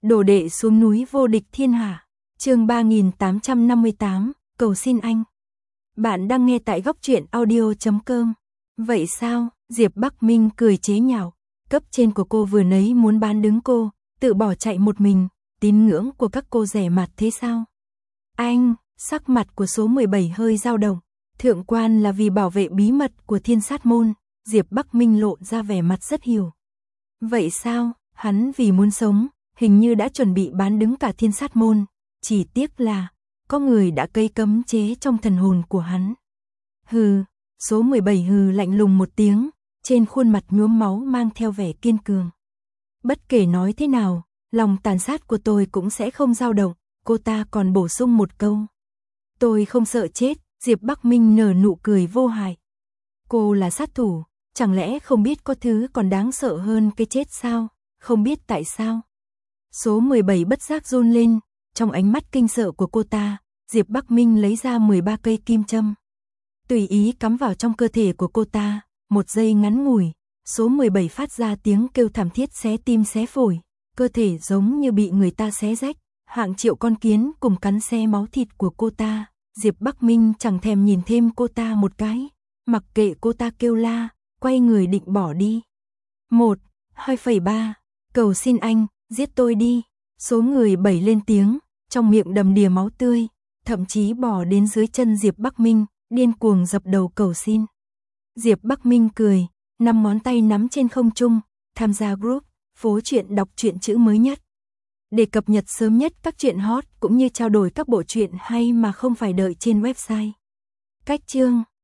Đồ đệ xuống núi vô địch thiên hạ. Chương 3858, cầu xin anh. Bạn đang nghe tại góc truyện audio.com. Vậy sao? Diệp Bắc Minh cười chế nhạo. Cấp trên của cô vừa nấy muốn bán đứng cô, tự bỏ chạy một mình, tín ngưỡng của các cô rẻ mạt thế sao? Anh, sắc mặt của số 17 hơi dao động. Thượng quan là vì bảo vệ bí mật của Thiên Sát Môn. Diệp Bắc Minh lộ ra vẻ mặt rất hiểu. Vậy sao? Hắn vì muốn sống, hình như đã chuẩn bị bán đứng cả Thiên Sát Môn. Chỉ tiếc là có người đã cây cấm chế trong thần hồn của hắn. Hừ, số 17 hừ lạnh lùng một tiếng, trên khuôn mặt nhuốm máu mang theo vẻ kiên cường. Bất kể nói thế nào, lòng tàn sát của tôi cũng sẽ không dao động. Cô ta còn bổ sung một câu. Tôi không sợ chết. Diệp Bắc Minh nở nụ cười vô hại. Cô là sát thủ, chẳng lẽ không biết có thứ còn đáng sợ hơn cái chết sao? Không biết tại sao? Số 17 bất giác run lên, trong ánh mắt kinh sợ của cô ta, Diệp Bắc Minh lấy ra 13 cây kim châm. Tùy ý cắm vào trong cơ thể của cô ta, một giây ngắn ngủi, số 17 phát ra tiếng kêu thảm thiết xé tim xé phổi, cơ thể giống như bị người ta xé rách, hàng triệu con kiến cùng cắn xé máu thịt của cô ta. Diệp Bắc Minh chẳng thèm nhìn thêm cô ta một cái, mặc kệ cô ta kêu la, quay người định bỏ đi. 2,3, cầu xin anh, giết tôi đi. Số người 7 lên tiếng, trong miệng đầm đìa máu tươi, thậm chí bỏ đến dưới chân Diệp Bắc Minh, điên cuồng dập đầu cầu xin. Diệp Bắc Minh cười, 5 ngón tay nắm trên không trung, tham gia group, phố truyện đọc truyện chữ mới nhất. Để cập nhật sớm nhất các truyện hot cũng như trao đổi các bộ truyện hay mà không phải đợi trên website. Cách chương